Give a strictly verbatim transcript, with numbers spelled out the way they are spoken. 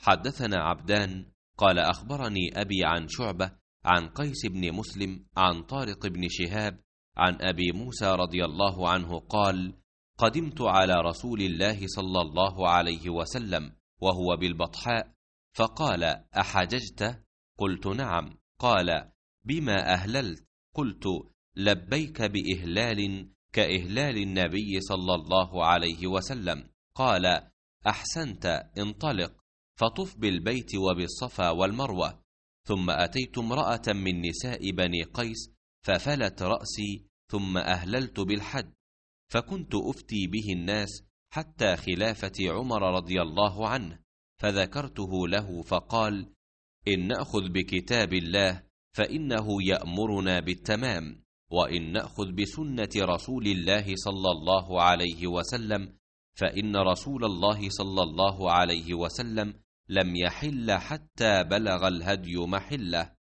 حدثنا عبدان قال أخبرني أبي عن شعبة عن قيس بن مسلم عن طارق بن شهاب عن أبي موسى رضي الله عنه قال: قدمت على رسول الله صلى الله عليه وسلم وهو بالبطحاء، فقال: أحججت؟ قلت: نعم. قال: بما أهللت؟ قلت: لبيك بإهلال كإهلال النبي صلى الله عليه وسلم. قال: أحسنت، انطلق فطف بالبيت وبالصفا والمروة. ثم أتيت امرأة من نساء بني قيس ففلت رأسي، ثم أهللت بالحج، فكنت أفتي به الناس حتى خلافة عمر رضي الله عنه، فذكرته له فقال: إن نأخذ بكتاب الله فإنه يأمرنا بالتمام، وإن نأخذ بسنة رسول الله صلى الله عليه وسلم فإن رسول الله صلى الله عليه وسلم لم يحل حتى بلغ الهدي محله.